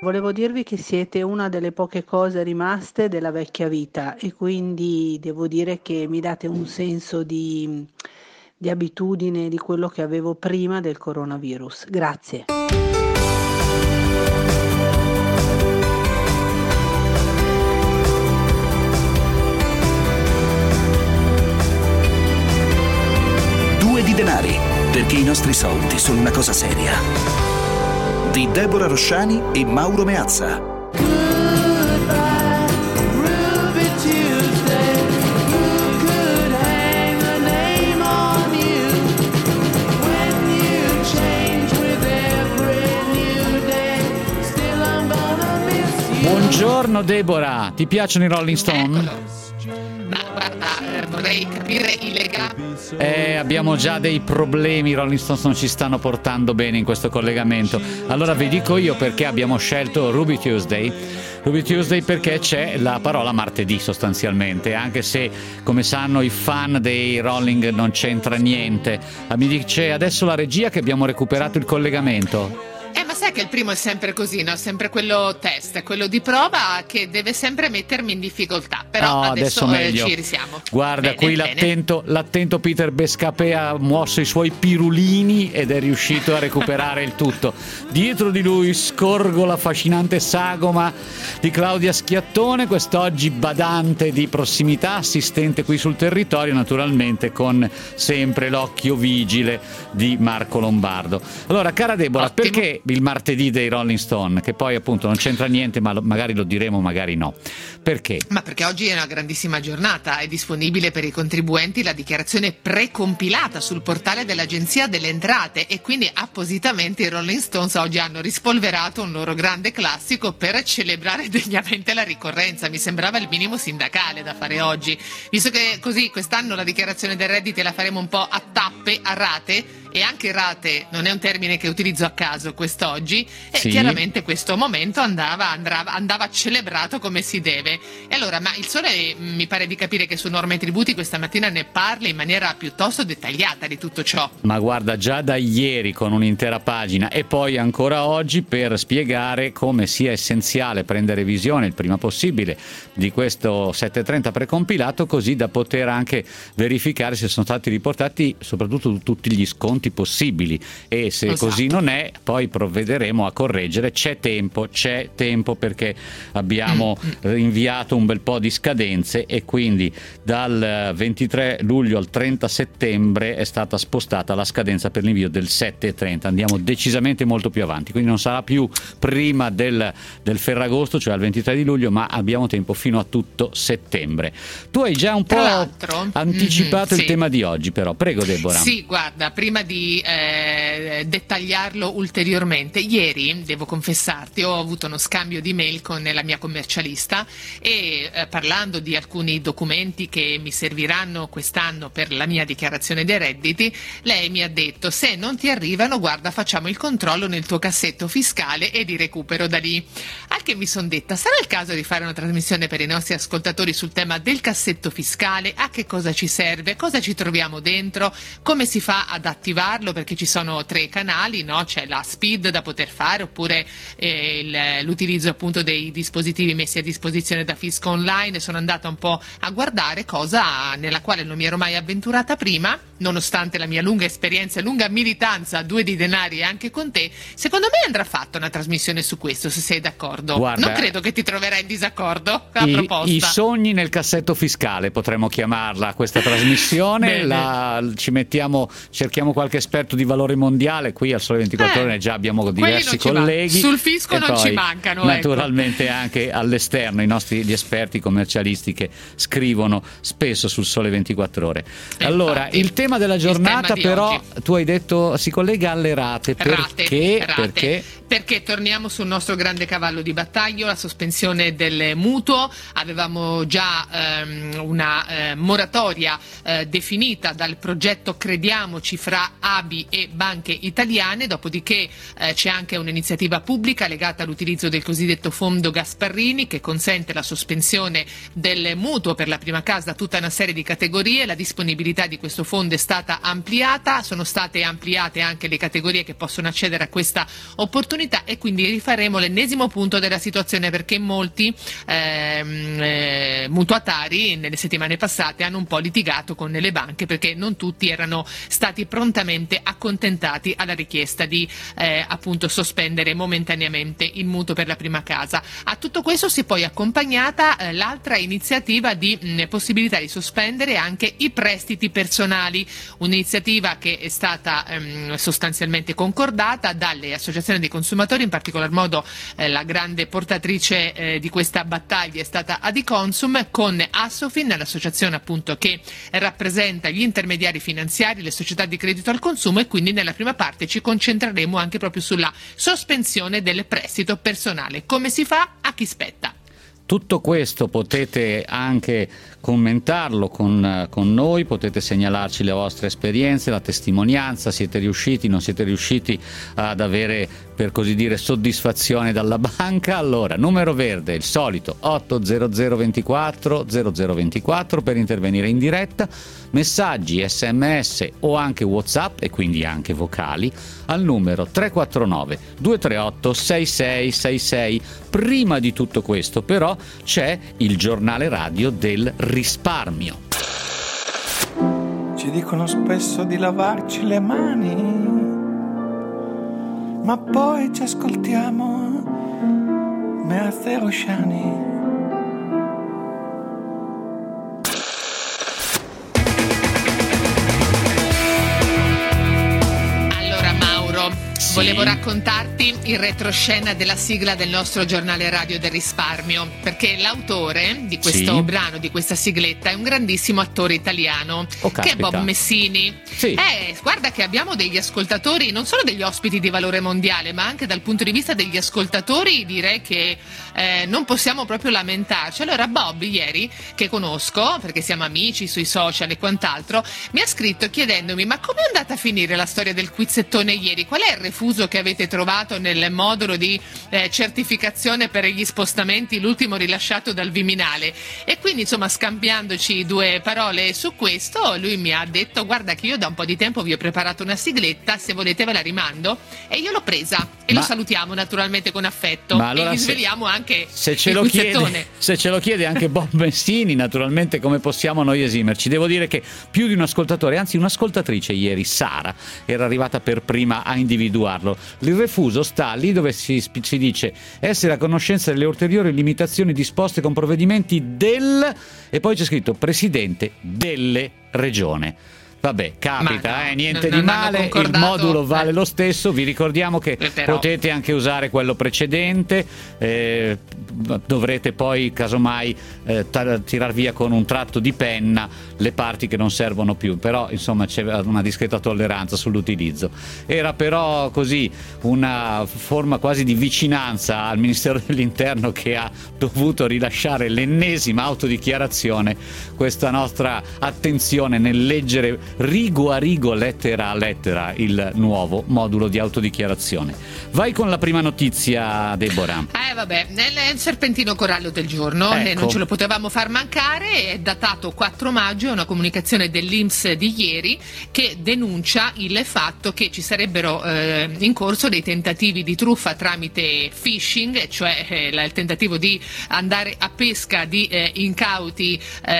Volevo dirvi che siete una delle poche cose rimaste della vecchia vita e quindi devo dire che mi date un senso di abitudine di quello che avevo prima del coronavirus. Grazie. Due di denari, perché i nostri soldi sono una cosa seria. Di Deborah Rosciani e Mauro Meazza. Buongiorno Deborah, ti piacciono i Rolling Stone? Ma guarda, vorrei capire i legami. Abbiamo già dei problemi, i Rolling Stones non ci stanno portando bene in questo collegamento. Allora vi dico io perché abbiamo scelto Ruby Tuesday. Ruby Tuesday perché c'è la parola martedì sostanzialmente, anche se come sanno i fan dei Rolling non c'entra niente. Mi dice adesso la regia che abbiamo recuperato il collegamento. Ma sai che il primo è sempre così, no? Sempre quello test, quello di prova che deve sempre mettermi in difficoltà. Però no, adesso meglio. ci risiamo. Guarda, bene, qui bene. l'attento Peter Bescapè ha mosso i suoi pirulini ed è riuscito a recuperare il tutto. Dietro di lui scorgo l'affascinante sagoma di Claudia Schiattone, quest'oggi badante di prossimità, assistente qui sul territorio, naturalmente con sempre l'occhio vigile di Marco Lombardo. Allora, cara Deborah, Ottimo. perché il martedì dei Rolling Stone, che poi appunto non c'entra niente, ma magari lo diremo, magari no. Perché? Ma perché oggi è una grandissima giornata, è disponibile per i contribuenti la dichiarazione precompilata sul portale dell'Agenzia delle Entrate e quindi appositamente i Rolling Stones oggi hanno rispolverato un loro grande classico per celebrare degnamente la ricorrenza. Mi sembrava il minimo sindacale da fare oggi, visto che così quest'anno la dichiarazione dei redditi la faremo un po' a tappe, a rate. E anche rate non è un termine che utilizzo a caso quest'oggi, e Sì. chiaramente questo momento andava celebrato come si deve. E allora, ma il Sole mi pare di capire che su norme e tributi questa mattina ne parla in maniera piuttosto dettagliata di tutto ciò. Ma guarda, già da ieri con un'intera pagina e poi ancora oggi per spiegare come sia essenziale prendere visione il prima possibile di questo 730 precompilato, così da poter anche verificare se sono stati riportati soprattutto tutti gli sconti possibili, e se Esatto. così non è poi provvederemo a correggere. C'è tempo perché abbiamo inviato un bel po' di scadenze e quindi dal 23 luglio al 30 settembre è stata spostata la scadenza per l'invio del 7.30. Andiamo decisamente molto più avanti, quindi non sarà più prima del Ferragosto, cioè al 23 di luglio, ma abbiamo tempo fino a tutto settembre. Tu hai già un Tra po' l'altro, anticipato il sì. tema di oggi, però prego Deborah. Sì, guarda, prima di dettagliarlo ulteriormente, ieri, devo confessarti, ho avuto uno scambio di mail con la mia commercialista e parlando di alcuni documenti che mi serviranno quest'anno per la mia dichiarazione dei redditi, lei mi ha detto: se non ti arrivano, guarda, facciamo il controllo nel tuo cassetto fiscale e di recupero da lì. Al che mi sono detta: sarà il caso di fare una trasmissione per i nostri ascoltatori sul tema del cassetto fiscale, a che cosa ci serve, cosa ci troviamo dentro, come si fa ad attivarlo, perché ci sono 3 canali, no? C'è la SPID da poter fare, oppure l'utilizzo appunto dei dispositivi messi a disposizione da Fisco Online. Sono andata un po' a guardare, cosa nella quale non mi ero mai avventurata prima, nonostante la mia lunga esperienza e lunga militanza a Due di denari e anche con te. Secondo me andrà fatta una trasmissione su questo, se sei d'accordo. Guarda, non credo che ti troverai in disaccordo con la proposta. I sogni nel cassetto fiscale potremmo chiamarla questa trasmissione. Cerchiamo qualche esperto di valore mondiale qui al Sole 24 Ore, già abbiamo diversi colleghi. Sul fisco e non poi, ci mancano, naturalmente anche all'esterno gli esperti commercialisti che scrivono spesso sul Sole 24 Ore. Allora, Infatti, il tema della giornata però oggi. tu hai detto si collega alle rate. Perché? Perché torniamo sul nostro grande cavallo di battaglia, la sospensione del mutuo. Avevamo già una moratoria definita dal progetto Crediamoci fra ABI e banche italiane, dopodiché c'è anche un'iniziativa pubblica legata all'utilizzo del cosiddetto fondo Gasparrini, che consente la sospensione del mutuo per la prima casa a tutta una serie di categorie. La disponibilità di questo fondo è stata ampliata, sono state ampliate anche le categorie che possono accedere a questa opportunità opportunità e quindi rifaremo l'ennesimo punto della situazione, perché molti mutuatari nelle settimane passate hanno un po' litigato con le banche perché non tutti erano stati prontamente accontentati alla richiesta di appunto sospendere momentaneamente il mutuo per la prima casa. A tutto questo si è poi accompagnata l'altra iniziativa di possibilità di sospendere anche i prestiti personali, un'iniziativa che è stata sostanzialmente concordata dalle associazioni dei consumatori, in particolar modo la grande portatrice di questa battaglia è stata Adiconsum, con Assofin, l'associazione appunto che rappresenta gli intermediari finanziari, le società di credito al consumo, e quindi nella prima parte ci concentreremo anche proprio sulla sospensione del prestito personale. Come si fa? A chi spetta? Tutto questo potete anche commentarlo con noi, potete segnalarci le vostre esperienze, la testimonianza, siete riusciti, non siete riusciti ad avere, per così dire, soddisfazione dalla banca. Allora, numero verde, il solito 80024 0024 per intervenire in diretta, messaggi, sms o anche WhatsApp, e quindi anche vocali, al numero 349 238 6666. Prima di tutto questo però c'è il giornale radio del risparmio. Ci dicono spesso di lavarci le mani, ma poi ci ascoltiamo Meazza Rosciani. Volevo raccontarti il retroscena della sigla del nostro giornale radio del risparmio, perché l'autore di questo brano, di questa sigletta, è un grandissimo attore italiano, che è Bob Messini. Guarda che abbiamo degli ascoltatori, non solo degli ospiti di valore mondiale, ma anche dal punto di vista degli ascoltatori direi che non possiamo proprio lamentarci. Allora Bob ieri, che conosco perché siamo amici sui social e quant'altro, mi ha scritto chiedendomi: ma com'è andata a finire la storia del quizzettone ieri? Qual è il refuso che avete trovato nel modulo di certificazione per gli spostamenti, l'ultimo rilasciato dal Viminale? E quindi insomma, scambiandoci due parole su questo, lui mi ha detto: guarda che io da un po' di tempo vi ho preparato una sigletta, se volete ve la rimando, e io l'ho presa e lo salutiamo naturalmente con affetto, allora, e gli sveliamo anche il quizzettone. Se ce lo chiede anche Bob Messini, naturalmente come possiamo noi esimerci? Devo dire che più di un ascoltatore, anzi un'ascoltatrice ieri, Sara, era arrivata per prima a individuarlo. Il refuso sta lì dove si dice essere a conoscenza delle ulteriori limitazioni disposte con provvedimenti del, e poi c'è scritto presidente delle regione. Vabbè, capita, niente di male, il modulo vale lo stesso. Vi ricordiamo che potete anche usare quello precedente, dovrete poi casomai tirar via con un tratto di penna le parti che non servono più, però insomma c'è una discreta tolleranza sull'utilizzo. Era però così una forma quasi di vicinanza al Ministero dell'Interno, che ha dovuto rilasciare l'ennesima autodichiarazione, questa nostra attenzione nel leggere rigo a rigo, lettera a lettera, il nuovo modulo di autodichiarazione. Vai con la prima notizia, Deborah. Vabbè, è il serpentino corallo del giorno, ecco. Non ce lo potevamo far mancare, è datato 4 maggio, è una comunicazione dell'INPS di ieri che denuncia il fatto che ci sarebbero in corso dei tentativi di truffa tramite phishing, cioè il tentativo di andare a pesca di incauti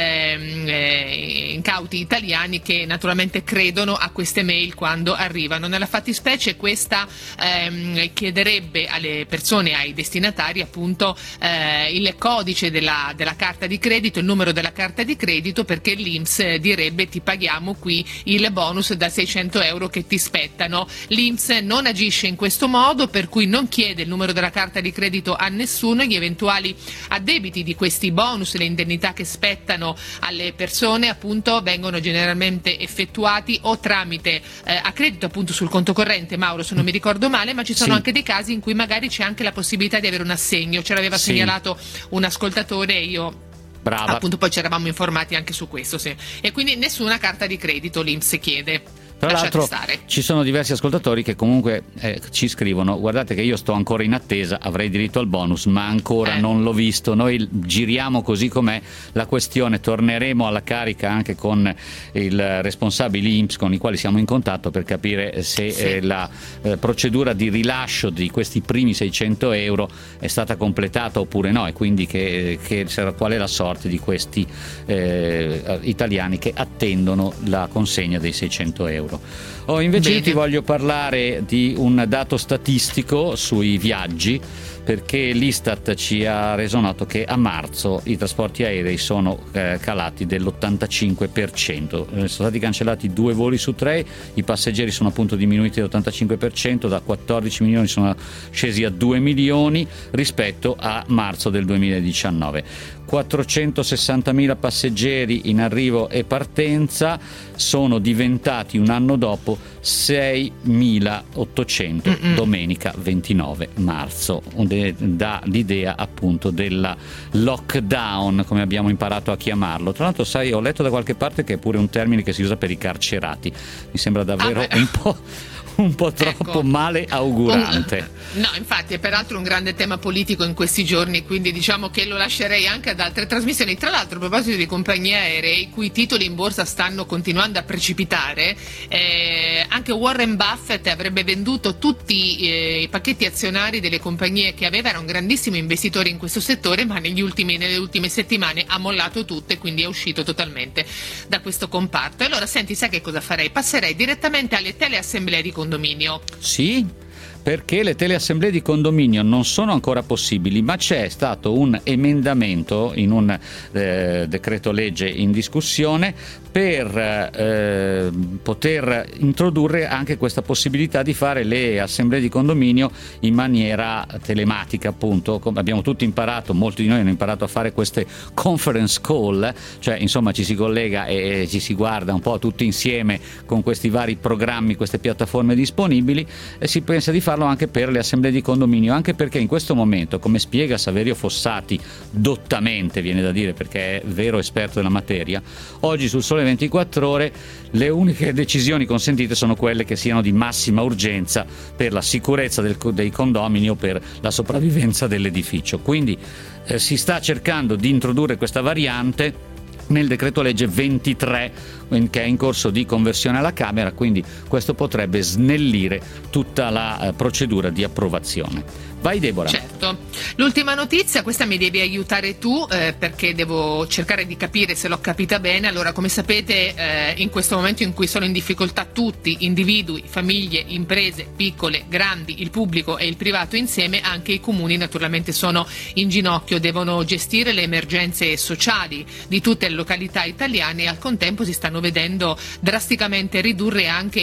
italiani che naturalmente credono a queste mail quando arrivano. Nella fattispecie questa chiederebbe alle persone, ai destinatari appunto il codice della carta di credito, il numero della carta di credito, perché l'INPS direbbe: ti paghiamo qui il bonus da 600 euro che ti spettano. L'INPS non agisce in questo modo, per cui non chiede il numero della carta di credito a nessuno. Gli eventuali addebiti di questi bonus, le indennità che spettano alle persone appunto, vengono generalmente effettuati o tramite a credito appunto sul conto corrente, Mauro, se non mi ricordo male, ma ci sono anche dei casi in cui magari c'è anche la possibilità di avere un assegno. Ce l'aveva segnalato un ascoltatore e io appunto poi ci eravamo informati anche su questo, e quindi nessuna carta di credito l'INPS chiede. Tra l'altro ci sono diversi ascoltatori che comunque ci scrivono: guardate che io sto ancora in attesa, avrei diritto al bonus ma ancora non l'ho visto. Noi giriamo così com'è la questione, torneremo alla carica anche con i responsabili INPS con i quali siamo in contatto per capire se la procedura di rilascio di questi primi 600 euro è stata completata oppure no, e quindi qual è la sorte di questi italiani che attendono la consegna dei 600 euro. Invece ti voglio parlare di un dato statistico sui viaggi, perché l'Istat ci ha reso noto che a marzo i trasporti aerei sono calati dell'85%, sono stati cancellati 2 voli su 3, i passeggeri sono appunto diminuiti dell'85%, da 14 milioni sono scesi a 2 milioni rispetto a marzo del 2019. 460.000 passeggeri in arrivo e partenza sono diventati un anno dopo 6.800 domenica 29 marzo. Dà l'idea appunto della lockdown, come abbiamo imparato a chiamarlo. Tra l'altro, sai, ho letto da qualche parte che è pure un termine che si usa per i carcerati. Mi sembra davvero un po' troppo male augurante. No, infatti è peraltro un grande tema politico in questi giorni, quindi diciamo che lo lascerei anche ad altre trasmissioni. Tra l'altro, a proposito di compagnie aeree i cui titoli in borsa stanno continuando a precipitare, anche Warren Buffett avrebbe venduto tutti i pacchetti azionari delle compagnie che aveva, era un grandissimo investitore in questo settore, ma nelle ultime settimane ha mollato tutto e quindi è uscito totalmente da questo comparto. E allora senti, sai che cosa farei? Passerei direttamente alle teleassemblee di condominio. Sì, perché le teleassemblee di condominio non sono ancora possibili, ma c'è stato un emendamento in un decreto legge in discussione per poter introdurre anche questa possibilità di fare le assemblee di condominio in maniera telematica, appunto. Abbiamo tutti imparato, molti di noi hanno imparato a fare queste conference call, cioè insomma ci si collega e ci si guarda un po' tutti insieme con questi vari programmi, queste piattaforme disponibili, e si pensa di farlo anche per le assemblee di condominio, anche perché in questo momento, come spiega Saverio Fossati dottamente, viene da dire, perché è vero esperto della materia, oggi sul Sole 24 Ore le uniche decisioni consentite sono quelle che siano di massima urgenza per la sicurezza dei condomini o per la sopravvivenza dell'edificio. Quindi si sta cercando di introdurre questa variante nel decreto legge 23 che è in corso di conversione alla Camera, quindi questo potrebbe snellire tutta la procedura di approvazione. Vai Deborah. Certo. L'ultima notizia, questa mi devi aiutare tu perché devo cercare di capire se l'ho capita bene. Allora, come sapete, in questo momento in cui sono in difficoltà tutti, individui, famiglie, imprese, piccole, grandi, il pubblico e il privato insieme, anche i comuni naturalmente sono in ginocchio, devono gestire le emergenze sociali di tutte le località italiane e al contempo si stanno vedendo drasticamente ridurre anche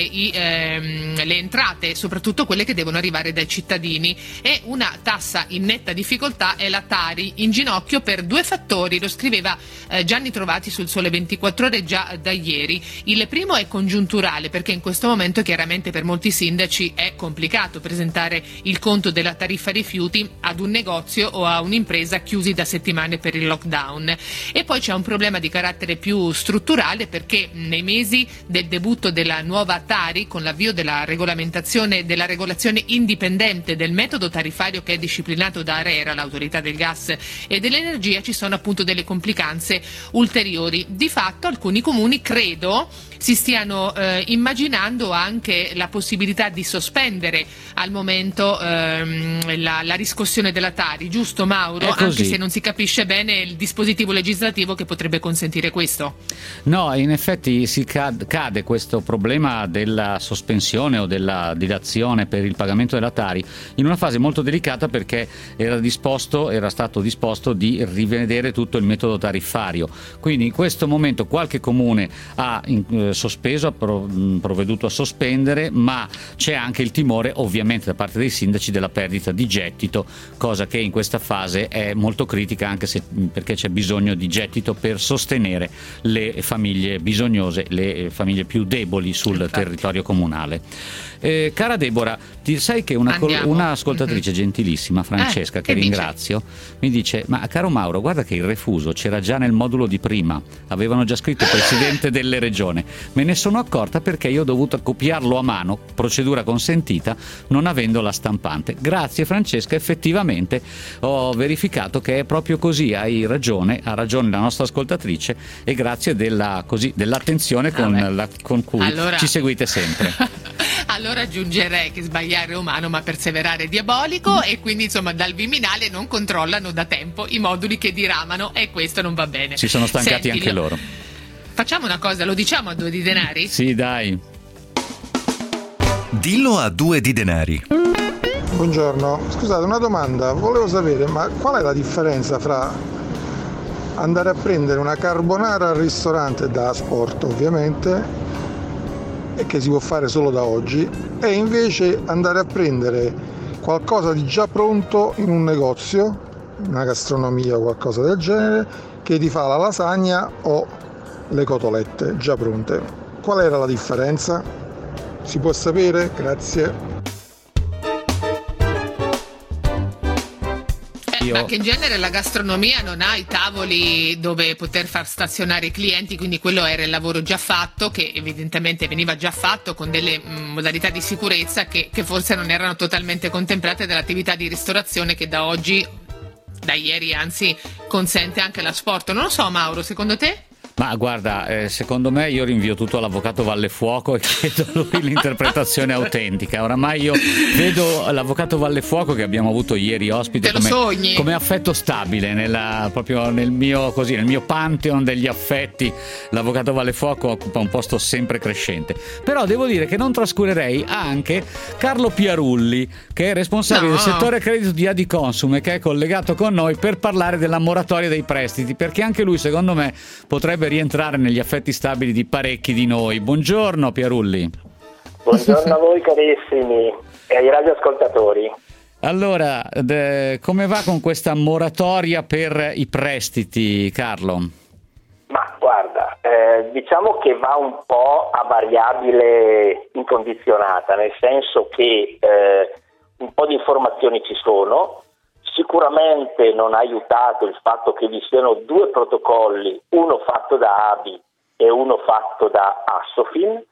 le entrate, soprattutto quelle che devono arrivare dai cittadini, e una tassa in netta difficoltà è la Tari, in ginocchio per 2 fattori, lo scriveva Gianni Trovati sul Sole 24 Ore già da ieri. Il primo è congiunturale, perché in questo momento chiaramente per molti sindaci è complicato presentare il conto della tariffa rifiuti ad un negozio o a un'impresa chiusi da settimane per il lockdown. E poi c'è un problema di carattere più strutturale, perché nei mesi del debutto della nuova Tari, con l'avvio della regolazione indipendente del metodo tarifario che è disciplinato da ARERA, l'autorità del gas e dell'energia, ci sono appunto delle complicanze ulteriori. Di fatto alcuni comuni credo si stiano immaginando anche la possibilità di sospendere al momento la riscossione della Tari, giusto Mauro? Anche se non si capisce bene il dispositivo legislativo che potrebbe consentire questo. No, in effetti si cade questo problema della sospensione o della dilazione per il pagamento della Tari in una fase molto delicata, perché era stato disposto di rivedere tutto il metodo tariffario. Quindi in questo momento qualche comune ha sospeso, ha provveduto a sospendere, ma c'è anche il timore ovviamente da parte dei sindaci della perdita di gettito, cosa che in questa fase è molto critica, anche perché c'è bisogno di gettito per sostenere le famiglie bisognose, le famiglie più deboli sul territorio comunale. Cara Deborah, sai che una ascoltatrice scrittrice gentilissima Francesca, che ringrazio, mi dice: ma caro Mauro, guarda che il refuso c'era già nel modulo di prima, avevano già scritto Presidente delle Regioni, me ne sono accorta perché io ho dovuto copiarlo a mano, procedura consentita, non avendo la stampante. Grazie Francesca, effettivamente ho verificato che è proprio così, hai ragione, ha ragione la nostra ascoltatrice, e grazie dell'attenzione con cui ci seguite sempre. Allora aggiungerei che sbagliare è umano ma perseverare è diabolico, e quindi insomma dal Viminale non controllano da tempo i moduli che diramano, e questo non va bene. Si sono stancati anche loro. Facciamo una cosa, lo diciamo a 2 di denari? Sì, dai. Dillo a 2 di denari. Buongiorno, scusate, una domanda, volevo sapere, ma qual è la differenza fra andare a prendere una carbonara al ristorante da sport ovviamente, e che si può fare solo da oggi, e invece andare a prendere qualcosa di già pronto in un negozio, una gastronomia o qualcosa del genere, che ti fa la lasagna o le cotolette già pronte? Qual era la differenza? Si può sapere? Grazie. Ma che in genere la gastronomia non ha i tavoli dove poter far stazionare i clienti, quindi quello era il lavoro già fatto, che evidentemente veniva già fatto con delle modalità di sicurezza che forse non erano totalmente contemplate dall'attività di ristorazione che da oggi, da ieri anzi, consente anche l'asporto. Non lo so, Mauro, secondo te? Ma guarda, secondo me io rinvio tutto all'avvocato Vallefuoco e chiedo a lui l'interpretazione autentica. Oramai io vedo l'avvocato Vallefuoco, che abbiamo avuto ieri ospite, come affetto stabile proprio nel mio pantheon degli affetti. L'avvocato Vallefuoco occupa un posto sempre crescente. Però devo dire che non trascurerei anche Carlo Piarulli, che è responsabile del settore credito di Adiconsum e che è collegato con noi per parlare della moratoria dei prestiti, perché anche lui secondo me potrebbe rientrare negli affetti stabili di parecchi di noi. Buongiorno Piarulli. Buongiorno a voi carissimi e ai radioascoltatori. Allora, come va con questa moratoria per i prestiti, Carlo? Ma guarda, diciamo che va un po' a variabile incondizionata, nel senso che un po' di informazioni ci sono. Sicuramente non ha aiutato il fatto che vi siano 2 protocolli, uno fatto da ABI e uno fatto da Assofin,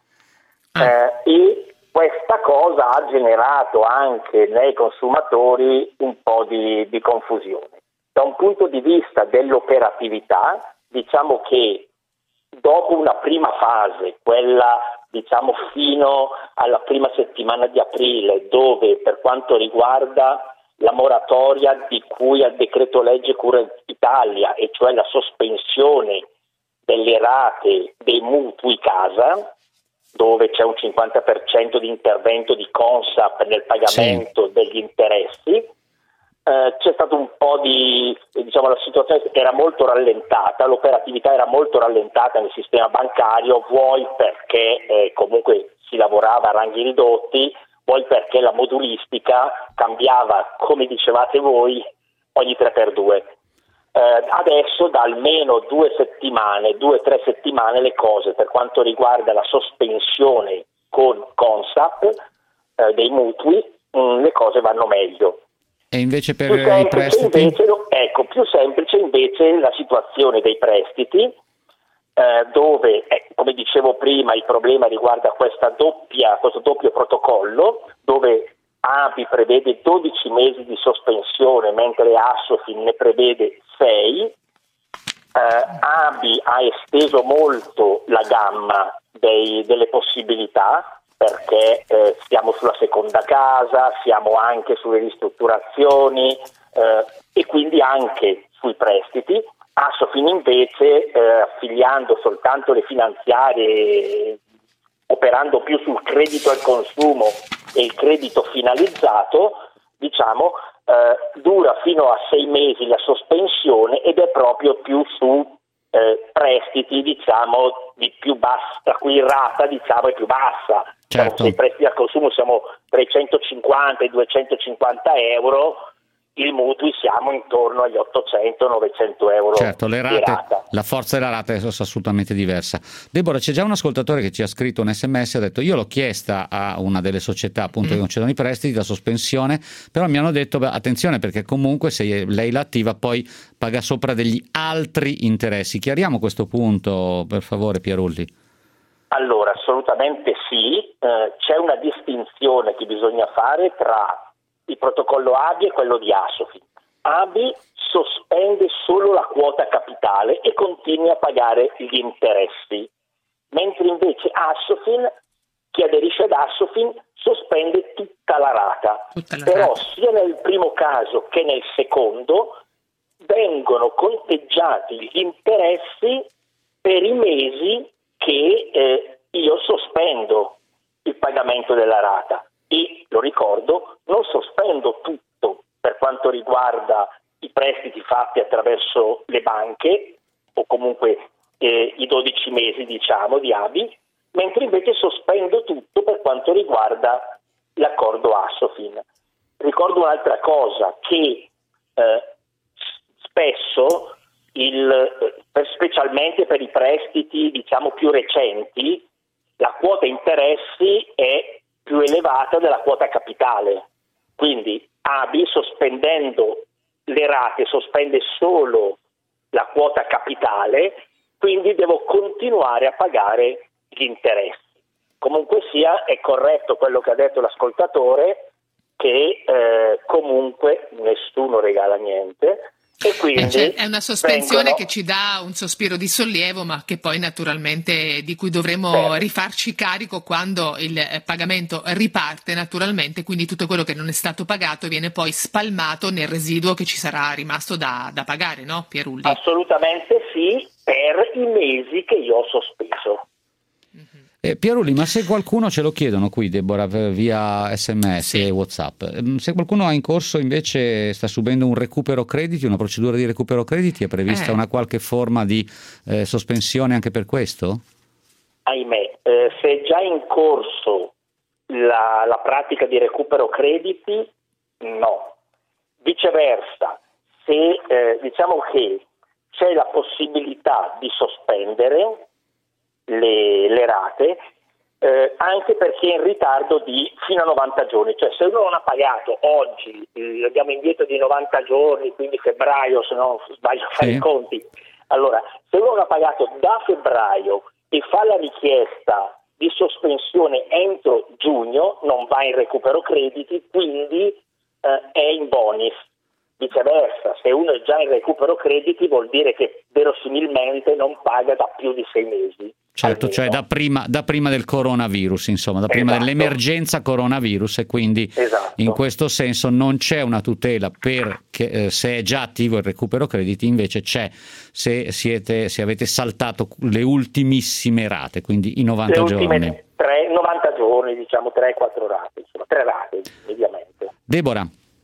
e questa cosa ha generato anche nei consumatori un po' di confusione. Da un punto di vista dell'operatività, diciamo che dopo una prima fase, quella diciamo fino alla prima settimana di aprile, dove per quanto riguarda la moratoria di cui al decreto legge Cura Italia, e cioè la sospensione delle rate dei mutui casa, dove c'è un 50% di intervento di Consap nel pagamento degli interessi, c'è stato un po' la situazione era molto rallentata, l'operatività era molto rallentata nel sistema bancario, vuoi perché comunque si lavorava a ranghi ridotti, poi perché la modulistica cambiava, come dicevate voi, ogni 3x2. Adesso da almeno 2-3 settimane le cose, per quanto riguarda la sospensione con Consap dei mutui, le cose vanno meglio. E invece per i prestiti? Più semplice invece la situazione dei prestiti, dove, come dicevo prima, il problema riguarda questo doppio protocollo, dove ABI prevede 12 mesi di sospensione, mentre Assofin ne prevede 6. ABI ha esteso molto la gamma delle possibilità, perché siamo sulla seconda casa, siamo anche sulle ristrutturazioni e quindi anche sui prestiti. Assofin invece, affiliando soltanto le finanziarie, operando più sul credito al consumo e il credito finalizzato, dura fino a 6 mesi la sospensione ed è proprio più su prestiti di più bassa, tra cui rata è più bassa. Certo. Se i prestiti al consumo siamo tra i 150 e i 250 euro, i mutui siamo intorno agli 800-900 euro. Certo, le di rate, rata. la forza della rata è assolutamente diversa. Deborah, c'è già un ascoltatore che ci ha scritto un SMS e ha detto: io l'ho chiesta a una delle società appunto che concedono i prestiti, la sospensione, però mi hanno detto attenzione, perché comunque se lei la attiva poi paga sopra degli altri interessi. Chiariamo questo punto, per favore, Pierulli. Allora, assolutamente sì, c'è una distinzione che bisogna fare tra il protocollo ABI e quello di Assofin. ABI sospende solo la quota capitale e continua a pagare gli interessi, mentre invece Assofin, chi aderisce ad Assofin, sospende tutta la rata. Però sia nel primo caso che nel secondo vengono conteggiati gli interessi per i mesi che io sospendo il pagamento della rata. E, lo ricordo, non sospendo tutto per quanto riguarda i prestiti fatti attraverso le banche o comunque i 12 mesi diciamo di ABI, mentre invece sospendo tutto per quanto riguarda l'accordo Assofin. Ricordo un'altra cosa, che spesso specialmente per i prestiti diciamo più recenti, la quota interessi è più elevata della quota capitale, quindi ABI sospendendo le rate sospende solo la quota capitale, quindi devo continuare a pagare gli interessi. Comunque sia, è corretto quello che ha detto l'ascoltatore, che comunque nessuno regala niente. E quindi è una sospensione che ci dà un sospiro di sollievo, ma che poi naturalmente di cui dovremo rifarci carico quando il pagamento riparte naturalmente, quindi tutto quello che non è stato pagato viene poi spalmato nel residuo che ci sarà rimasto da pagare, no Pierulli? Assolutamente sì, per i mesi che io ho sospeso. Pierulli, ma se qualcuno, ce lo chiedono qui Deborah via SMS e WhatsApp, se qualcuno ha in corso invece sta subendo un recupero crediti, una procedura di recupero crediti, è prevista una qualche forma di sospensione anche per questo? Ahimè, se è già in corso la pratica di recupero crediti, no. Viceversa, se diciamo che c'è la possibilità di sospendere le rate, anche perché è in ritardo fino a 90 giorni, cioè se uno non ha pagato oggi, abbiamo indietro di 90 giorni, quindi febbraio, se no sbaglio a fare i conti, allora se uno non ha pagato da febbraio e fa la richiesta di sospensione entro giugno, non va in recupero crediti, quindi è in bonus. Viceversa, se uno è già in recupero crediti vuol dire che verosimilmente non paga da più di 6 mesi. Certo, almeno. Cioè da prima del coronavirus, insomma, da prima dell'emergenza coronavirus, e quindi in questo senso non c'è una tutela per se è già attivo il recupero crediti, invece c'è se avete saltato le ultimissime rate, quindi i 90 giorni. 90 giorni, diciamo 3-4 rate, insomma 3 rate mediamente. Deborah.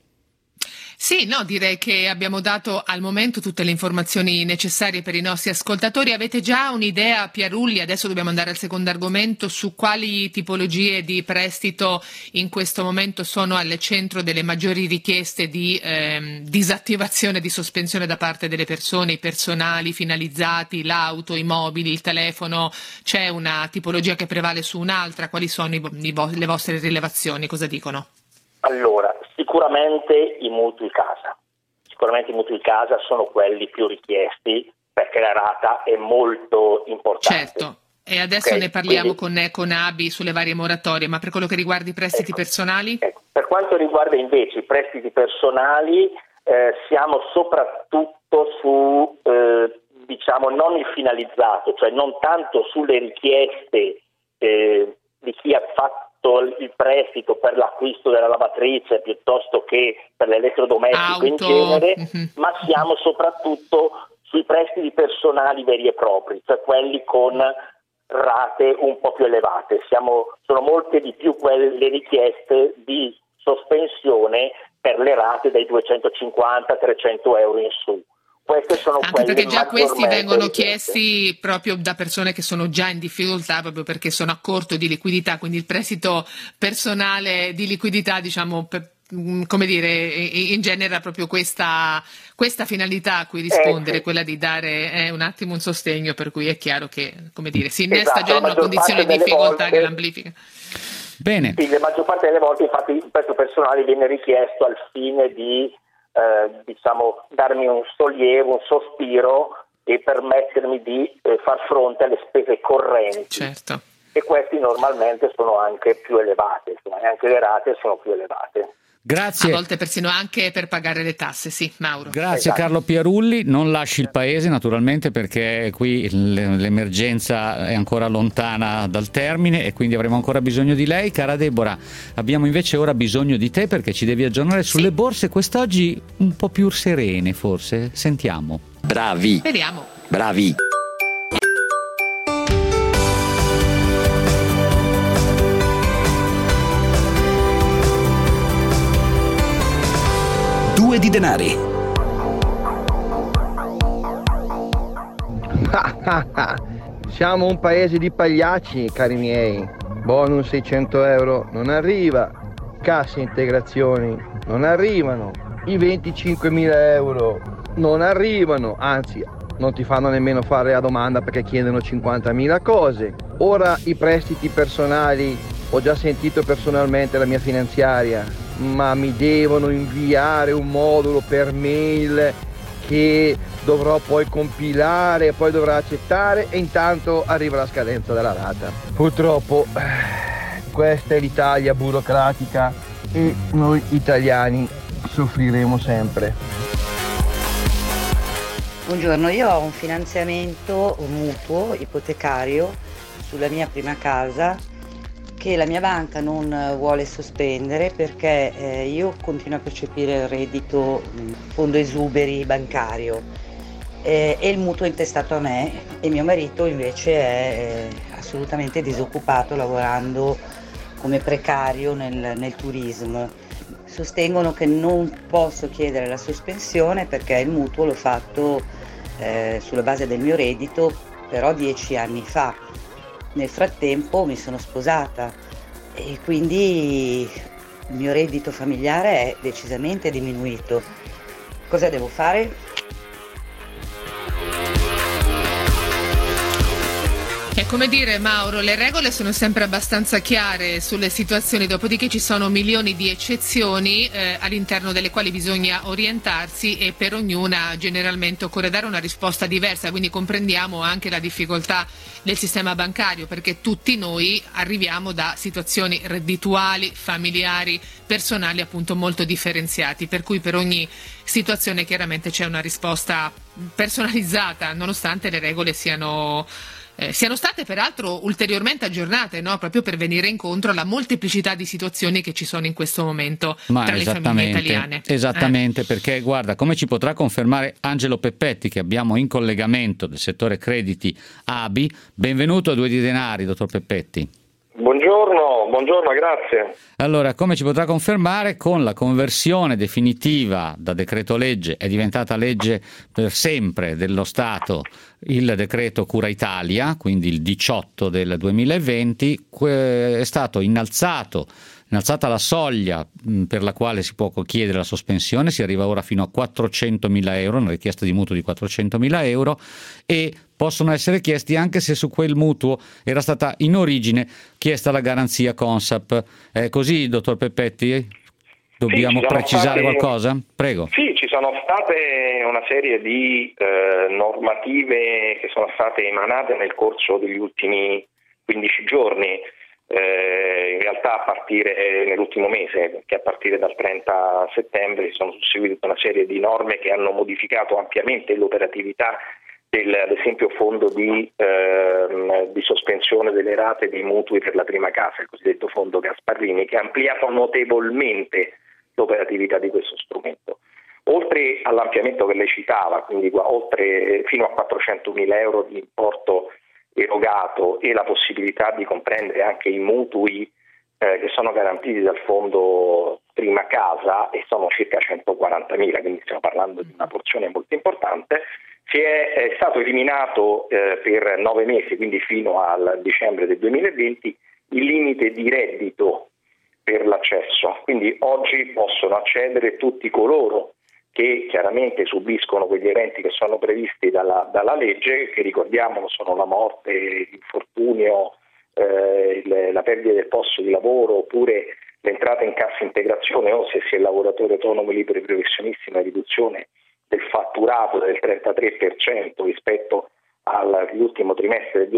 Sì, no, direi che abbiamo dato al momento tutte le informazioni necessarie per i nostri ascoltatori. Avete già un'idea, Pierulli, adesso dobbiamo andare al secondo argomento, su quali tipologie di prestito in questo momento sono al centro delle maggiori richieste di disattivazione, di sospensione da parte delle persone, i personali finalizzati, l'auto, i mobili, il telefono? C'è una tipologia che prevale su un'altra? Quali sono le vostre rilevazioni? Cosa dicono? Allora, sicuramente i mutui casa. Sicuramente i mutui casa sono quelli più richiesti perché la rata è molto importante. Certo, e adesso ne parliamo con ABI sulle varie moratorie, ma per quello che riguarda i prestiti personali? Per quanto riguarda invece i prestiti personali, siamo soprattutto su, diciamo, non il finalizzato, cioè non tanto sulle richieste di chi ha fatto il prestito per l'acquisto della lavatrice piuttosto che per l'elettrodomestico in genere, ma siamo soprattutto sui prestiti personali veri e propri, cioè quelli con rate un po' più elevate. Sono molte di più quelle richieste di sospensione per le rate dai 250-300 euro in su. Queste sono anche perché già questi vengono richieste. chiesti proprio da persone che sono già in difficoltà, proprio perché sono a corto di liquidità, quindi il prestito personale di liquidità, diciamo, come dire, in genere proprio questa finalità a cui rispondere, quella di dare un attimo un sostegno, per cui è chiaro che, come dire, si innesta già in una condizione di difficoltà che l'amplifica. Bene. Sì, la maggior parte delle volte infatti questo personale viene richiesto al fine di darmi un sollievo, un sospiro e permettermi di far fronte alle spese correnti. Certo. E questi normalmente sono anche più elevate, insomma, anche le rate sono più elevate. Grazie. A volte persino anche per pagare le tasse, sì, Mauro. Grazie Esatto. Carlo Pierulli, non lasci il paese naturalmente perché qui l'emergenza è ancora lontana dal termine e quindi avremo ancora bisogno di lei. Cara Deborah, abbiamo invece ora bisogno di te perché ci devi aggiornare sulle borse quest'oggi un po' più serene forse, sentiamo. Bravi. Speriamo. Bravi. Due di denari. Siamo un paese di pagliacci, cari miei. Bonus 600 euro non arriva, casse integrazioni non arrivano, i 25.000 euro non arrivano, anzi non ti fanno nemmeno fare la domanda perché chiedono 50.000 cose. Ora i prestiti personali, ho già sentito personalmente la mia finanziaria, ma mi devono inviare un modulo per mail che dovrò poi compilare e poi dovrò accettare e intanto arriva la scadenza della rata. Purtroppo questa è l'Italia burocratica e noi italiani soffriremo sempre. Buongiorno, io ho un finanziamento, un mutuo ipotecario sulla mia prima casa che la mia banca non vuole sospendere perché io continuo a percepire il reddito fondo esuberi bancario e il mutuo è intestato a me e mio marito invece è assolutamente disoccupato lavorando come precario nel turismo. Sostengono che non posso chiedere la sospensione perché il mutuo l'ho fatto sulla base del mio reddito però 10 anni fa. Nel frattempo mi sono sposata e quindi il mio reddito familiare è decisamente diminuito. Cosa devo fare? È come dire, Mauro, le regole sono sempre abbastanza chiare sulle situazioni, dopodiché ci sono milioni di eccezioni all'interno delle quali bisogna orientarsi e per ognuna generalmente occorre dare una risposta diversa, quindi comprendiamo anche la difficoltà del sistema bancario perché tutti noi arriviamo da situazioni reddituali, familiari, personali appunto molto differenziati, per cui per ogni situazione chiaramente c'è una risposta personalizzata nonostante le regole siano state peraltro ulteriormente aggiornate, no? Proprio per venire incontro alla molteplicità di situazioni che ci sono in questo momento tra le famiglie italiane. Esattamente, perché guarda, come ci potrà confermare Angelo Peppetti che abbiamo in collegamento del settore crediti ABI. Benvenuto a Due di Denari, dottor Peppetti. Buongiorno, grazie. Allora, come ci potrà confermare, con la conversione definitiva da decreto legge è diventata legge per sempre dello Stato il decreto Cura Italia, quindi il 18 del 2020, è stato innalzata la soglia per la quale si può chiedere la sospensione, si arriva ora fino a 400.000 euro, una richiesta di mutuo di 400.000 euro, e possono essere chiesti anche se su quel mutuo era stata in origine chiesta la garanzia Consap. È così, dottor Peppetti? Dobbiamo precisare qualcosa? Prego. Sì, ci sono state una serie di normative che sono state emanate nel corso degli ultimi 15 giorni. In realtà a partire nell'ultimo mese, perché a partire dal 30 settembre si sono susseguite una serie di norme che hanno modificato ampiamente l'operatività ad esempio fondo di sospensione delle rate dei mutui per la prima casa, il cosiddetto fondo Gasparrini, che ha ampliato notevolmente l'operatività di questo strumento. Oltre all'ampliamento che lei citava, quindi oltre fino a 400.000 euro di importo erogato e la possibilità di comprendere anche i mutui che sono garantiti dal fondo prima casa e sono circa 140.000, quindi stiamo parlando di una porzione molto importante. È stato eliminato per 9 mesi, quindi fino al dicembre del 2020, il limite di reddito per l'accesso. Quindi oggi possono accedere tutti coloro che chiaramente subiscono quegli eventi che sono previsti dalla legge, che ricordiamo sono la morte, l'infortunio, la perdita del posto di lavoro, oppure l'entrata in cassa integrazione, o se si è lavoratore autonomo libero professionisti, una riduzione del fatturato del 33% rispetto all'ultimo trimestre del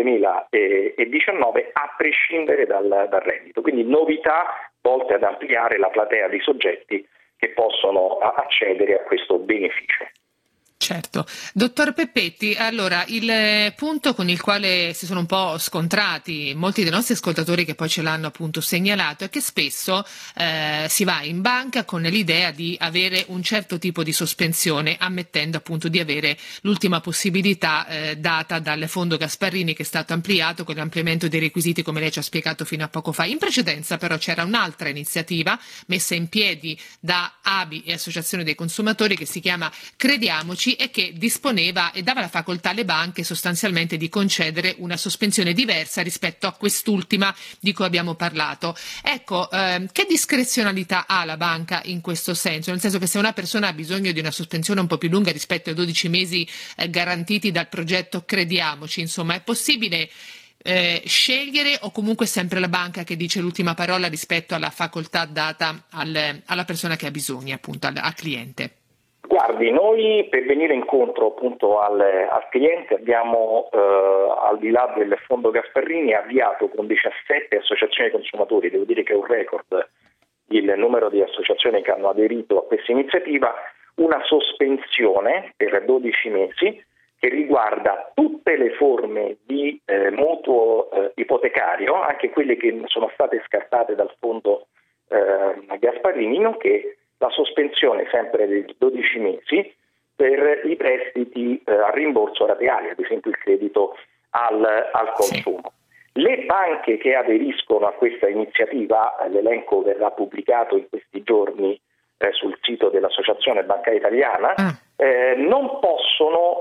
2019, a prescindere dal reddito. Quindi novità volte ad ampliare la platea di soggetti che possono accedere a questo beneficio. Certo. Dottor Peppetti, allora il punto con il quale si sono un po' scontrati molti dei nostri ascoltatori che poi ce l'hanno appunto segnalato è che spesso si va in banca con l'idea di avere un certo tipo di sospensione, ammettendo appunto di avere l'ultima possibilità data dal Fondo Gasparrini, che è stato ampliato con l'ampliamento dei requisiti, come lei ci ha spiegato fino a poco fa. In precedenza però c'era un'altra iniziativa messa in piedi da ABI e Associazione dei Consumatori che si chiama Crediamoci, e che disponeva e dava la facoltà alle banche sostanzialmente di concedere una sospensione diversa rispetto a quest'ultima di cui abbiamo parlato. Ecco, che discrezionalità ha la banca in questo senso? Nel senso che se una persona ha bisogno di una sospensione un po' più lunga rispetto ai 12 mesi garantiti dal progetto Crediamoci, insomma, è possibile scegliere, o comunque è sempre la banca che dice l'ultima parola rispetto alla facoltà data alla persona che ha bisogno, appunto al cliente? Guardi, noi per venire incontro appunto al cliente abbiamo, al di là del Fondo Gasparrini, avviato con 17 associazioni consumatori, devo dire che è un record il numero di associazioni che hanno aderito a questa iniziativa, una sospensione per 12 mesi che riguarda tutte le forme di mutuo ipotecario, anche quelle che sono state scartate dal Fondo Gasparrini, nonché la sospensione sempre di 12 mesi per i prestiti a rimborso rateali, ad esempio il credito al consumo. Sì. Le banche che aderiscono a questa iniziativa, l'elenco verrà pubblicato in questi giorni sul sito dell'Associazione Bancaria Italiana, non possono,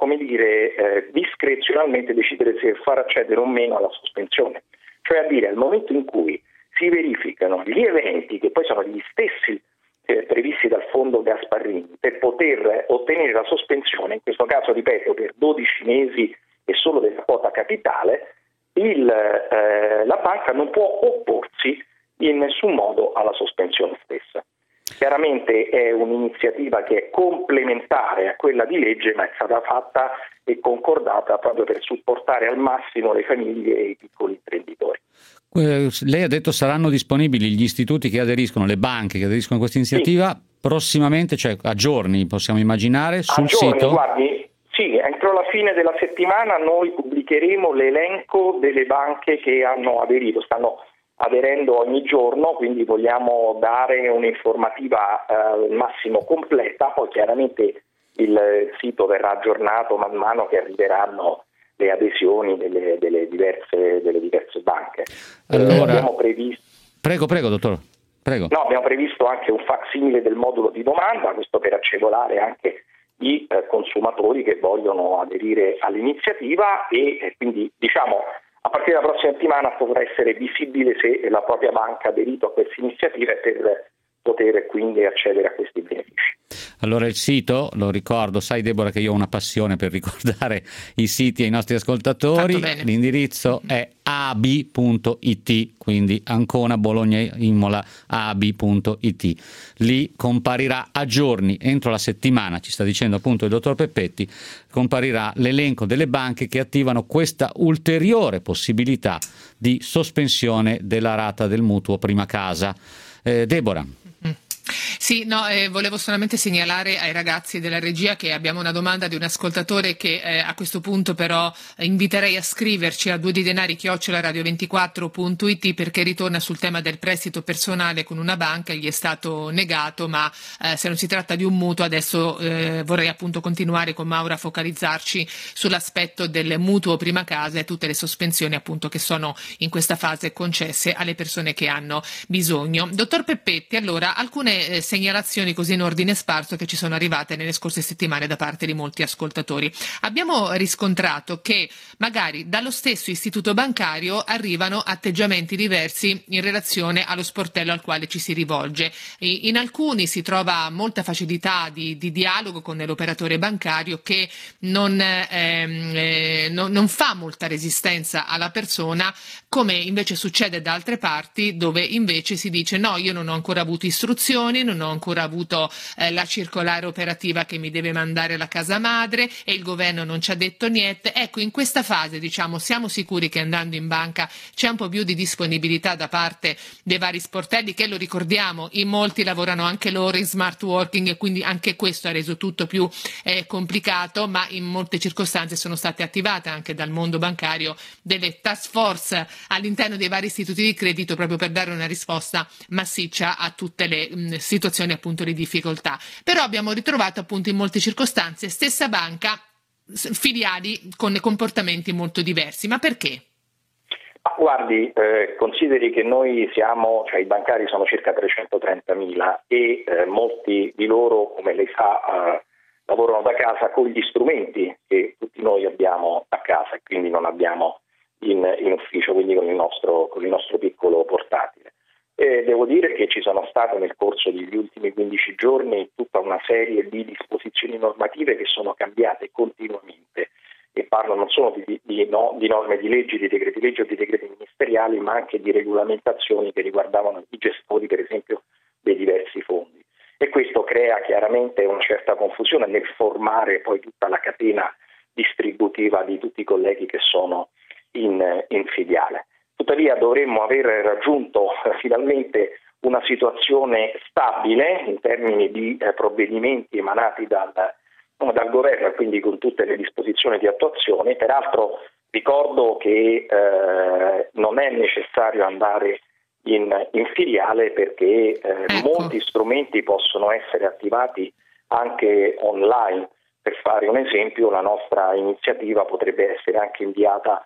discrezionalmente decidere se far accedere o meno alla sospensione. Cioè a dire, al momento in cui si verificano gli eventi, che poi sono gli stessi previsti dal Fondo Gasparrini, per poter ottenere la sospensione, in questo caso, ripeto, per 12 mesi e solo della quota capitale, la banca non può opporsi in nessun modo alla sospensione stessa. Chiaramente è un'iniziativa che è complementare a quella di legge, ma è stata fatta e concordata proprio per supportare al massimo le famiglie e i piccoli imprenditori. Lei ha detto saranno disponibili gli istituti che aderiscono, le banche che aderiscono a questa iniziativa, sì, prossimamente, cioè a giorni possiamo immaginare, sul sito? Guardi, sì, entro la fine della settimana noi pubblicheremo l'elenco delle banche che hanno aderito, stanno aderendo ogni giorno, quindi vogliamo dare un'informativa al massimo completa, poi chiaramente il sito verrà aggiornato man mano che arriveranno le adesioni delle diverse banche. Allora, abbiamo previsto... Prego, dottor. Prego. No, abbiamo previsto anche un facsimile del modulo di domanda, questo per agevolare anche i consumatori che vogliono aderire all'iniziativa e quindi a partire dalla prossima settimana potrà essere visibile se la propria banca ha aderito a questa iniziativa per poter quindi accedere a questi benefici. Allora il sito, lo ricordo, sai Deborah che io ho una passione per ricordare i siti ai nostri ascoltatori, l'indirizzo è abi.it, quindi Ancona, Bologna, Imola, abi.it. Lì comparirà a giorni, entro la settimana, ci sta dicendo appunto il dottor Peppetti, comparirà l'elenco delle banche che attivano questa ulteriore possibilità di sospensione della rata del mutuo prima casa. Deborah. Sì, no, volevo solamente segnalare ai ragazzi della regia che abbiamo una domanda di un ascoltatore che a questo punto però inviterei a scriverci a 2denari@radio24.it perché ritorna sul tema del prestito personale con una banca, gli è stato negato, ma se non si tratta di un mutuo adesso vorrei appunto continuare con Maura a focalizzarci sull'aspetto del mutuo prima casa e tutte le sospensioni appunto che sono in questa fase concesse alle persone che hanno bisogno. Dottor Peppetti, allora alcune alcune segnalazioni così in ordine sparso che ci sono arrivate nelle scorse settimane da parte di molti ascoltatori. Abbiamo riscontrato che magari dallo stesso istituto bancario arrivano atteggiamenti diversi in relazione allo sportello al quale ci si rivolge. In alcuni si trova molta facilità di dialogo con l'operatore bancario che non fa molta resistenza alla persona, come invece succede da altre parti dove invece si dice no, io non ho ancora avuto istruzioni, non ho ancora avuto la circolare operativa che mi deve mandare la casa madre e il governo non ci ha detto niente. Ecco, in questa fase siamo sicuri che andando in banca c'è un po' più di disponibilità da parte dei vari sportelli che, lo ricordiamo, in molti lavorano anche loro in smart working e quindi anche questo ha reso tutto più complicato, ma in molte circostanze sono state attivate anche dal mondo bancario delle task force all'interno dei vari istituti di credito proprio per dare una risposta massiccia a tutte le situazioni appunto di difficoltà. Però abbiamo ritrovato appunto in molte circostanze stessa banca, filiali con comportamenti molto diversi. Ma perché? Guardi, consideri che noi i bancari sono circa 330.000 e molti di loro, come lei sa, lavorano da casa con gli strumenti che tutti noi abbiamo a casa e quindi non abbiamo in ufficio, quindi con il nostro piccolo portatile. Devo dire che ci sono state nel corso degli ultimi 15 giorni tutta una serie di disposizioni normative che sono cambiate continuamente e parlo non solo di norme di leggi, di decreti legge o di decreti ministeriali, ma anche di regolamentazioni che riguardavano i gestori, per esempio, dei diversi fondi. E questo crea chiaramente una certa confusione nel formare poi tutta la catena distributiva di tutti i colleghi che sono in filiale. Tuttavia dovremmo aver raggiunto finalmente una situazione stabile in termini di provvedimenti emanati dal governo e quindi con tutte le disposizioni di attuazione. Peraltro ricordo che non è necessario andare in filiale perché molti strumenti possono essere attivati anche online. Per fare un esempio, la nostra iniziativa potrebbe essere anche inviata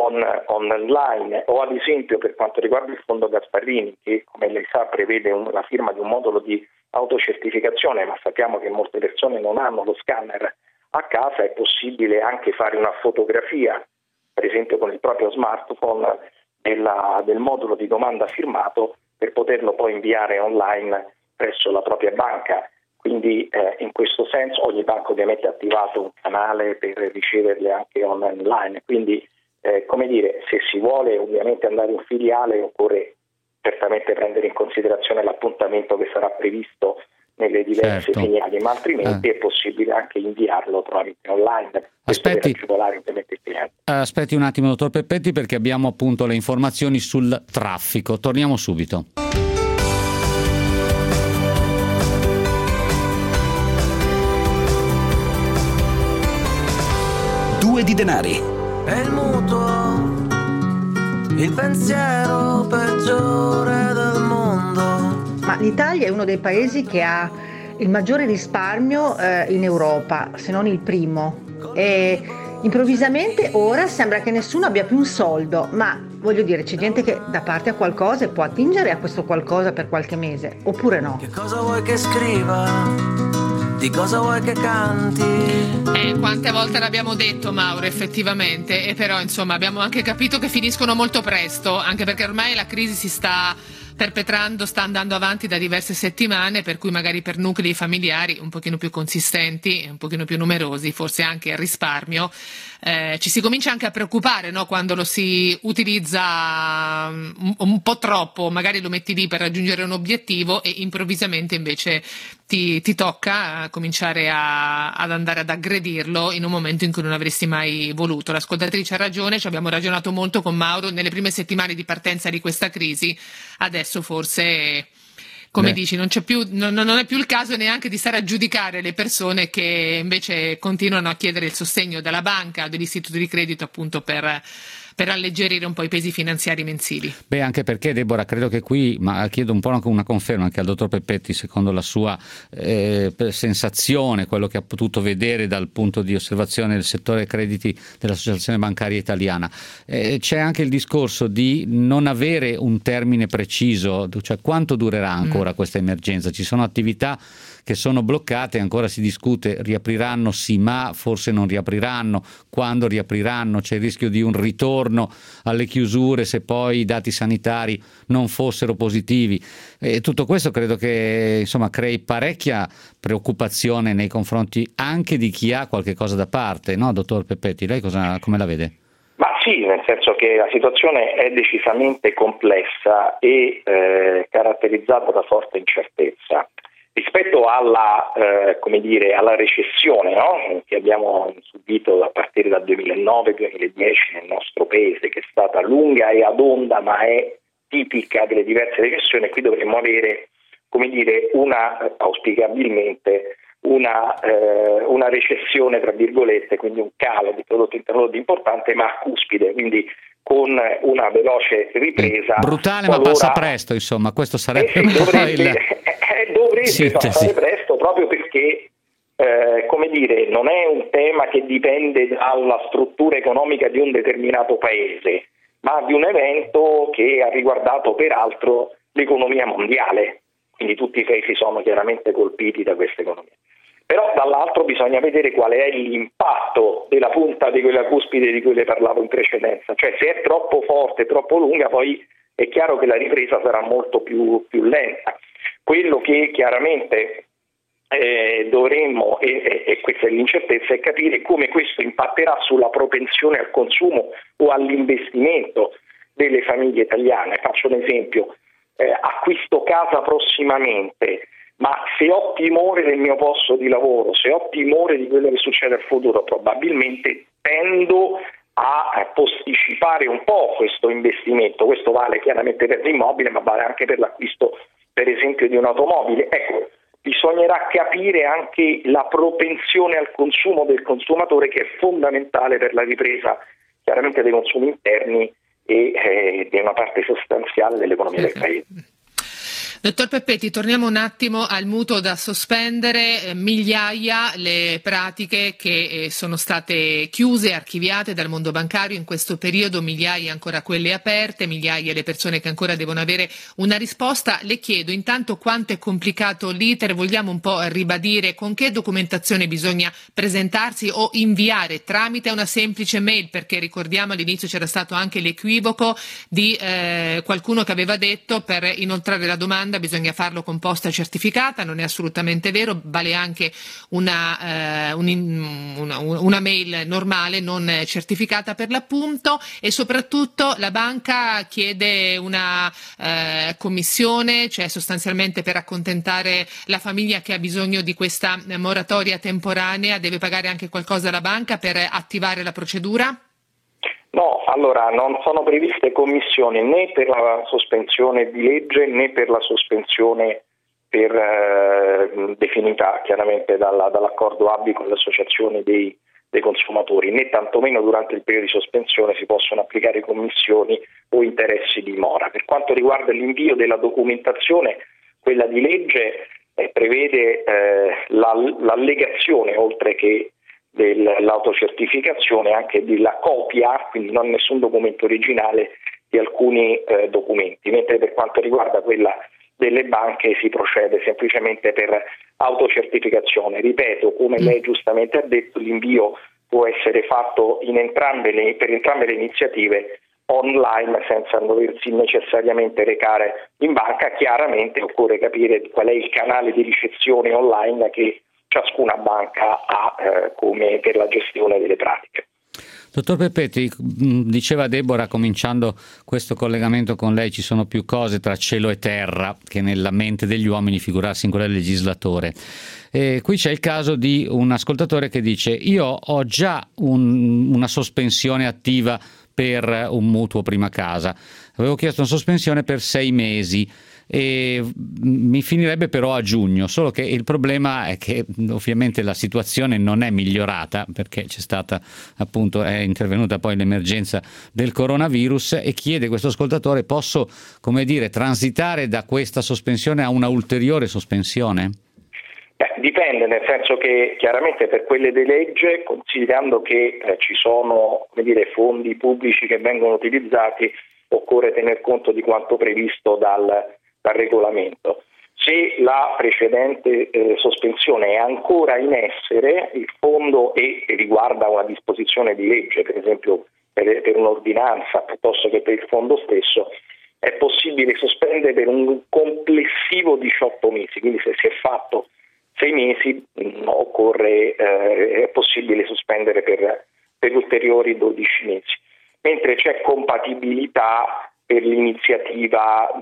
online o ad esempio per quanto riguarda il fondo Gasparrini, che come lei sa prevede la firma di un modulo di autocertificazione, ma sappiamo che molte persone non hanno lo scanner a casa, è possibile anche fare una fotografia, per esempio con il proprio smartphone, del modulo di domanda firmato per poterlo poi inviare online presso la propria banca. Quindi in questo senso ogni banca ovviamente ha attivato un canale per riceverle anche online, quindi se si vuole ovviamente andare in filiale occorre certamente prendere in considerazione l'appuntamento che sarà previsto nelle diverse filiali, ma altrimenti è possibile anche inviarlo tramite online. Aspetti un attimo, dottor Peppetti, perché abbiamo appunto le informazioni sul traffico. Torniamo subito. Due di denari. È il mutuo, il pensiero peggiore del mondo. Ma l'Italia è uno dei paesi che ha il maggiore risparmio in Europa, se non il primo. E improvvisamente ora sembra che nessuno abbia più un soldo, ma voglio dire, c'è gente che da parte a qualcosa e può attingere a questo qualcosa per qualche mese, oppure no? Che cosa vuoi che scriva? Di cosa vuoi che canti? Quante volte l'abbiamo detto, Mauro, effettivamente, e però insomma abbiamo anche capito che finiscono molto presto, anche perché ormai la crisi si sta perpetrando, sta andando avanti da diverse settimane, per cui magari per nuclei familiari un pochino più consistenti, un pochino più numerosi, forse anche il risparmio, ci si comincia anche a preoccupare, no? Quando lo si utilizza un po' troppo, magari lo metti lì per raggiungere un obiettivo e improvvisamente invece ti tocca cominciare ad andare ad aggredirlo in un momento in cui non avresti mai voluto. L'ascoltatrice ha ragione, ci abbiamo ragionato molto con Mauro nelle prime settimane di partenza di questa crisi, adesso forse, come dici, non è più il caso neanche di stare a giudicare le persone che invece continuano a chiedere il sostegno dalla banca, degli istituti di credito appunto per per alleggerire un po' i pesi finanziari mensili. Beh, anche perché, Deborah, credo che qui, ma chiedo un po' una conferma anche al dottor Peppetti, secondo la sua sensazione, quello che ha potuto vedere dal punto di osservazione del settore crediti dell'Associazione Bancaria Italiana. C'è anche il discorso di non avere un termine preciso, cioè quanto durerà ancora questa emergenza. Ci sono attività che sono bloccate, ancora si discute, riapriranno sì, ma forse non riapriranno, quando riapriranno, c'è il rischio di un ritorno alle chiusure se poi i dati sanitari non fossero positivi, e tutto questo credo che insomma crei parecchia preoccupazione nei confronti anche di chi ha qualche cosa da parte, no, dottor Peppetti? Lei come la vede? Ma sì, nel senso che la situazione è decisamente complessa e caratterizzata da forte incertezza. Rispetto alla recessione, no? Che abbiamo subito a partire dal 2009-2010 nel nostro paese, che è stata lunga e ad onda, ma è tipica delle diverse recessioni, qui dovremmo avere, auspicabilmente, una recessione, tra virgolette, quindi un calo di prodotto interno lordo importante, ma a cuspide, quindi con una veloce ripresa. Brutale, ma passa presto, insomma, questo sarebbe dovrebbe passare presto, proprio perché non è un tema che dipende dalla struttura economica di un determinato paese, ma di un evento che ha riguardato peraltro l'economia mondiale, quindi tutti i paesi sono chiaramente colpiti da questa economia. Però dall'altro bisogna vedere qual è l'impatto della punta di quella cuspide di cui le parlavo in precedenza, cioè se è troppo forte, troppo lunga, poi è chiaro che la ripresa sarà molto più lenta. Quello che chiaramente dovremmo, e questa è l'incertezza, è capire come questo impatterà sulla propensione al consumo o all'investimento delle famiglie italiane. Faccio un esempio, acquisto casa prossimamente, ma se ho timore del mio posto di lavoro, se ho timore di quello che succede al futuro, probabilmente tendo a posticipare un po' questo investimento. Questo vale chiaramente per l'immobile, ma vale anche per l'acquisto, per esempio, di un'automobile. Ecco, bisognerà capire anche la propensione al consumo del consumatore, che è fondamentale per la ripresa chiaramente dei consumi interni e di una parte sostanziale dell'economia del paese. Dottor Peppetti, torniamo un attimo al mutuo da sospendere. Migliaia le pratiche che sono state chiuse, archiviate dal mondo bancario in questo periodo, migliaia ancora quelle aperte, migliaia le persone che ancora devono avere una risposta. Le chiedo intanto quanto è complicato l'iter, vogliamo un po' ribadire con che documentazione bisogna presentarsi o inviare tramite una semplice mail, perché ricordiamo all'inizio c'era stato anche l'equivoco di qualcuno che aveva detto per inoltrare la domanda bisogna farlo con posta certificata. Non è assolutamente vero, vale anche una mail normale non certificata per l'appunto, e soprattutto la banca chiede una commissione, cioè sostanzialmente per accontentare la famiglia che ha bisogno di questa moratoria temporanea deve pagare anche qualcosa alla banca per attivare la procedura? No, allora non sono previste commissioni né per la sospensione di legge né per la sospensione definita chiaramente dall'accordo ABI con l'associazione dei consumatori, né tantomeno durante il periodo di sospensione si possono applicare commissioni o interessi di mora. Per quanto riguarda l'invio della documentazione, quella di legge prevede l'allegazione, oltre che dell'autocertificazione, anche della copia, quindi non nessun documento originale, di alcuni documenti, mentre per quanto riguarda quella delle banche si procede semplicemente per autocertificazione. Ripeto, come lei giustamente ha detto, l'invio può essere fatto per entrambe le iniziative online senza doversi necessariamente recare in banca. Chiaramente occorre capire qual è il canale di ricezione online che ciascuna banca ha come per la gestione delle pratiche. Dottor Peppetti, diceva Deborah, cominciando questo collegamento con lei, ci sono più cose tra cielo e terra che nella mente degli uomini, figurarsi in quella del legislatore. Qui c'è il caso di un ascoltatore che dice: io ho già una sospensione attiva per un mutuo prima casa, avevo chiesto una sospensione per 6 mesi e mi finirebbe però a giugno, solo che il problema è che ovviamente la situazione non è migliorata, perché c'è stata appunto, è intervenuta poi l'emergenza del coronavirus, e chiede questo ascoltatore: posso, come dire, transitare da questa sospensione a una ulteriore sospensione? Dipende, nel senso che chiaramente per quelle di legge, considerando che ci sono, come dire, fondi pubblici che vengono utilizzati, occorre tener conto di quanto previsto dal regolamento. Se la precedente sospensione è ancora in essere, il fondo, e riguarda una disposizione di legge, per esempio per un'ordinanza piuttosto che per il fondo stesso, è possibile sospendere per un complessivo 18 mesi, quindi se si è fatto 6 mesi è possibile sospendere per ulteriori 12 mesi, mentre c'è compatibilità per l'iniziativa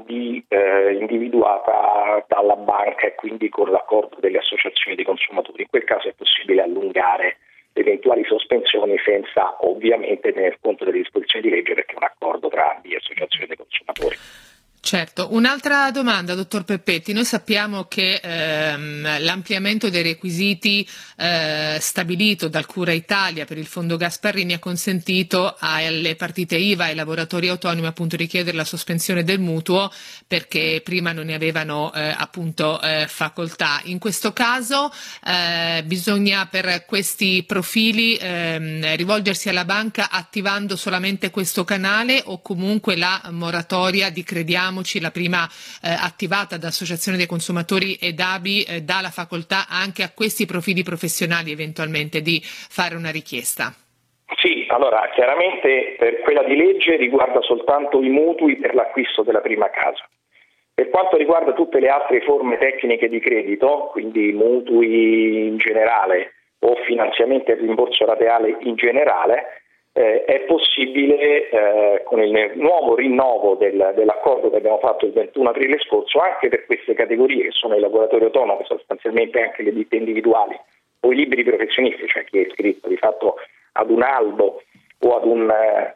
individuata dalla banca e quindi con l'accordo delle associazioni dei consumatori. In quel caso è possibile allungare le eventuali sospensioni senza ovviamente tener conto delle disposizioni di legge, perché è un accordo tra ambiti associazioni dei consumatori. Certo, un'altra domanda, dottor Peppetti. Noi sappiamo che l'ampliamento dei requisiti stabilito dal Cura Italia per il Fondo Gasparrini ha consentito alle partite IVA e ai lavoratori autonomi appunto di chiedere la sospensione del mutuo, perché prima non ne avevano facoltà. In questo caso bisogna per questi profili rivolgersi alla banca attivando solamente questo canale, o comunque la moratoria di Crediamoci, la prima attivata da Associazione dei Consumatori ed ABI, dà la facoltà anche a questi profili professionali eventualmente di fare una richiesta? Sì, allora chiaramente per quella di legge riguarda soltanto i mutui per l'acquisto della prima casa. Per quanto riguarda tutte le altre forme tecniche di credito, quindi mutui in generale o finanziamenti e rimborso rateale in generale, è possibile con il nuovo rinnovo dell'accordo che abbiamo fatto il 21 aprile scorso, anche per queste categorie che sono i lavoratori autonomi, sostanzialmente anche le ditte individuali o i liberi professionisti, cioè chi è iscritto di fatto ad un albo o ad un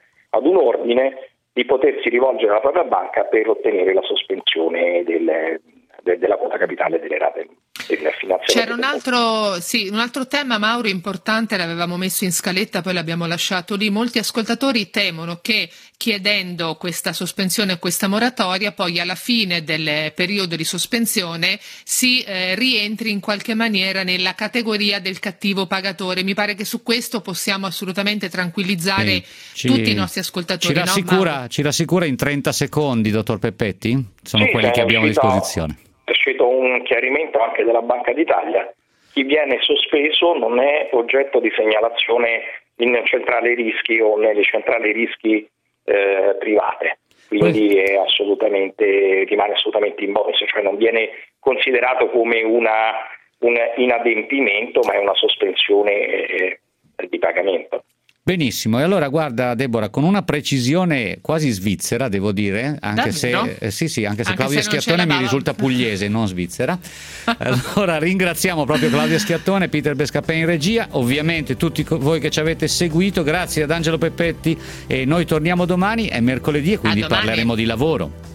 ordine, di potersi rivolgere alla propria banca per ottenere la sospensione della quota capitale delle rate del finanziamento. C'era un altro tema, Mauro, importante, l'avevamo messo in scaletta, poi l'abbiamo lasciato lì. Molti ascoltatori temono che chiedendo questa sospensione o questa moratoria, poi alla fine del periodo di sospensione si rientri in qualche maniera nella categoria del cattivo pagatore. Mi pare che su questo possiamo assolutamente tranquillizzare tutti i nostri ascoltatori. Ci rassicura in 30 secondi, dottor Peppetti? Sono quelli che abbiamo a disposizione. È uscito un chiarimento anche della Banca d'Italia: chi viene sospeso non è oggetto di segnalazione in centrale rischi o nelle centrali rischi private, quindi rimane assolutamente in bonus, cioè non viene considerato come un inadempimento, ma è una sospensione di pagamento. Benissimo, e allora guarda Deborah, con una precisione quasi svizzera, devo dire, anche Davvero? se Claudia Schiattone mi risulta pugliese, non svizzera. Allora ringraziamo proprio Claudia Schiattone, Peter Bescapè in regia, ovviamente tutti voi che ci avete seguito, grazie ad Angelo Peppetti, e noi torniamo domani, è mercoledì e quindi parleremo di lavoro.